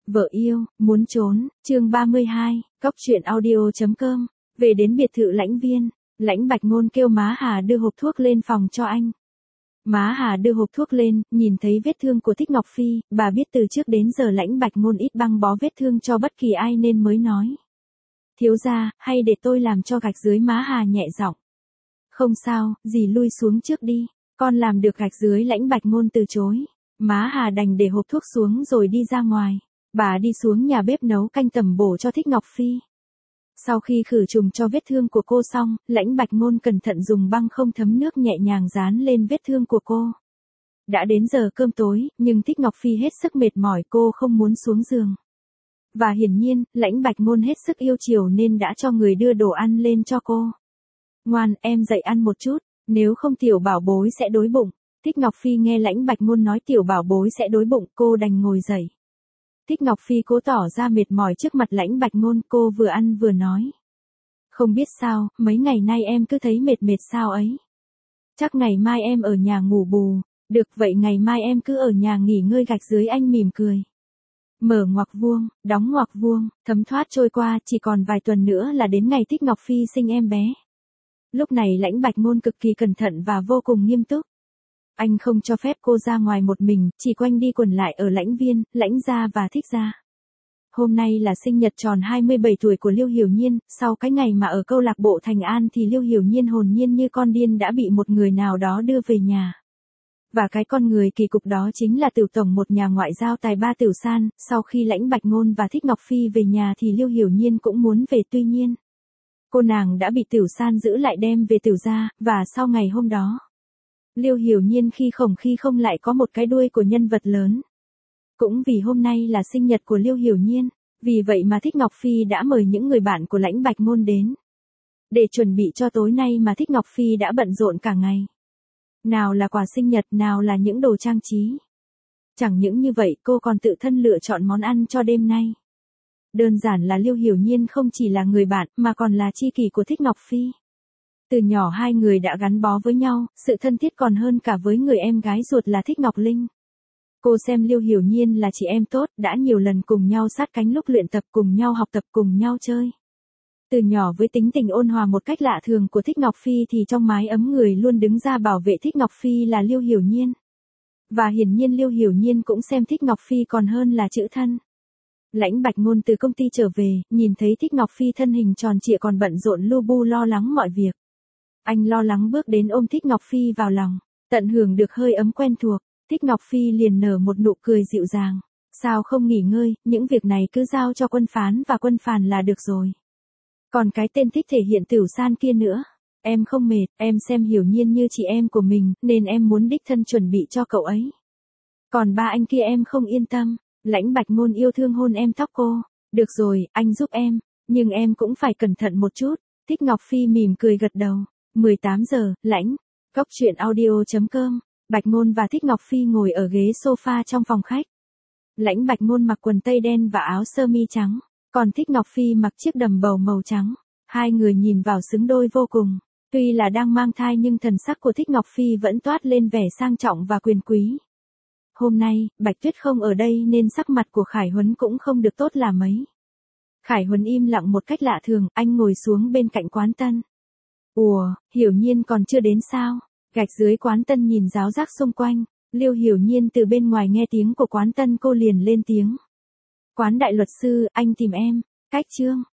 Vợ yêu, muốn trốn, chương 32, cóc truyện audio.com, về đến biệt thự Lãnh Viên, Lãnh Bạch Ngôn kêu má Hà đưa hộp thuốc lên phòng cho anh. Má Hà đưa hộp thuốc lên, nhìn thấy vết thương của Thích Ngọc Phi, bà biết từ trước đến giờ Lãnh Bạch Ngôn ít băng bó vết thương cho bất kỳ ai nên mới nói. Thiếu gia, hay để tôi làm cho gạch dưới, má Hà nhẹ giọng. Không sao, dì lui xuống trước đi, con làm được gạch dưới. Lãnh Bạch Ngôn từ chối. Má Hà đành để hộp thuốc xuống rồi đi ra ngoài. Bà đi xuống nhà bếp nấu canh tẩm bổ cho Thích Ngọc Phi. Sau khi khử trùng cho vết thương của cô xong, Lãnh Bạch Ngôn cẩn thận dùng băng không thấm nước nhẹ nhàng dán lên vết thương của cô. Đã đến giờ cơm tối, nhưng Thích Ngọc Phi hết sức mệt mỏi, cô không muốn xuống giường. Và hiển nhiên, Lãnh Bạch Ngôn hết sức yêu chiều nên đã cho người đưa đồ ăn lên cho cô. Ngoan, em dậy ăn một chút, nếu không tiểu bảo bối sẽ đói bụng. Thích Ngọc Phi nghe Lãnh Bạch Ngôn nói tiểu bảo bối sẽ đói bụng, cô đành ngồi dậy. Thích Ngọc Phi cố tỏ ra mệt mỏi trước mặt Lãnh Bạch Ngôn, cô vừa ăn vừa nói. Không biết sao, mấy ngày nay em cứ thấy mệt mệt sao ấy. Chắc ngày mai em ở nhà ngủ bù. Được vậy ngày mai em cứ ở nhà nghỉ ngơi gạch dưới. Anh mỉm cười. Mở ngoặc vuông, đóng ngoặc vuông, thấm thoát trôi qua, chỉ còn vài tuần nữa là đến ngày Thích Ngọc Phi sinh em bé. Lúc này Lãnh Bạch Ngôn cực kỳ cẩn thận và vô cùng nghiêm túc. Anh không cho phép cô ra ngoài một mình, chỉ quanh đi quẩn lại ở Lãnh Viên, Lãnh gia và Thích gia. Hôm nay là sinh nhật tròn 27 tuổi của Liêu Hiểu Nhiên, sau cái ngày mà ở câu lạc bộ Thành An thì Liêu Hiểu Nhiên hồn nhiên như con điên đã bị một người nào đó đưa về nhà. Và cái con người kỳ cục đó chính là Tửu tổng, một nhà ngoại giao tài ba Tửu San. Sau khi Lãnh Bạch Ngôn và Thích Ngọc Phi về nhà thì Liêu Hiểu Nhiên cũng muốn về, tuy nhiên cô nàng đã bị Tửu San giữ lại đem về Tửu gia, và sau ngày hôm đó Liêu Hiểu Nhiên khi không lại có một cái đuôi của nhân vật lớn. Cũng vì hôm nay là sinh nhật của Liêu Hiểu Nhiên, vì vậy mà Thích Ngọc Phi đã mời những người bạn của Lãnh Bạch Ngôn đến. Để chuẩn bị cho tối nay mà Thích Ngọc Phi đã bận rộn cả ngày. Nào là quà sinh nhật, nào là những đồ trang trí. Chẳng những như vậy, cô còn tự thân lựa chọn món ăn cho đêm nay. Đơn giản là Liêu Hiểu Nhiên không chỉ là người bạn, mà còn là tri kỷ của Thích Ngọc Phi. Từ nhỏ hai người đã gắn bó với nhau, sự thân thiết còn hơn cả với người em gái ruột là Thích Ngọc Linh. Cô xem Liêu Hiểu Nhiên là chị em tốt, đã nhiều lần cùng nhau sát cánh lúc luyện tập, cùng nhau học tập, cùng nhau chơi. Từ nhỏ với tính tình ôn hòa một cách lạ thường của Thích Ngọc Phi thì trong mái ấm người luôn đứng ra bảo vệ Thích Ngọc Phi là Liêu Hiểu Nhiên. Và hiển nhiên Liêu Hiểu Nhiên cũng xem Thích Ngọc Phi còn hơn là chữ thân. Lãnh Bạch Ngôn từ công ty trở về, nhìn thấy Thích Ngọc Phi thân hình tròn trịa còn bận rộn lu bu lo lắng mọi việc. Anh lo lắng bước đến ôm Thích Ngọc Phi vào lòng, tận hưởng được hơi ấm quen thuộc. Thích Ngọc Phi liền nở một nụ cười dịu dàng. Sao không nghỉ ngơi, những việc này cứ giao cho Quân Phán và Quân Phàn là được rồi. Còn cái tên thích thể hiện Tửu San kia nữa. Em không mệt, em xem Hiểu Nhiên như chị em của mình, nên em muốn đích thân chuẩn bị cho cậu ấy. Còn ba anh kia em không yên tâm. Lãnh Bạch Ngôn yêu thương hôn em tóc cô. Được rồi, anh giúp em, nhưng em cũng phải cẩn thận một chút. Thích Ngọc Phi mỉm cười gật đầu. 18 giờ, Lãnh. cóc truyện audio.com. Bạch Ngôn và Thích Ngọc Phi ngồi ở ghế sofa trong phòng khách. Lãnh Bạch Ngôn mặc quần tây đen và áo sơ mi trắng, còn Thích Ngọc Phi mặc chiếc đầm bầu màu trắng. Hai người nhìn vào xứng đôi vô cùng. Tuy là đang mang thai nhưng thần sắc của Thích Ngọc Phi vẫn toát lên vẻ sang trọng và quyền quý. Hôm nay, Bạch Tuyết không ở đây nên sắc mặt của Khải Huấn cũng không được tốt là mấy. Khải Huấn im lặng một cách lạ thường, anh ngồi xuống bên cạnh Quán Tân. Ủa, Hiểu Nhiên còn chưa đến sao? Gạch dưới Quán Tân nhìn ráo rác xung quanh. Liêu Hiểu Nhiên từ bên ngoài nghe tiếng của Quán Tân, cô liền lên tiếng. Quán đại luật sư, anh tìm em. Cách chương.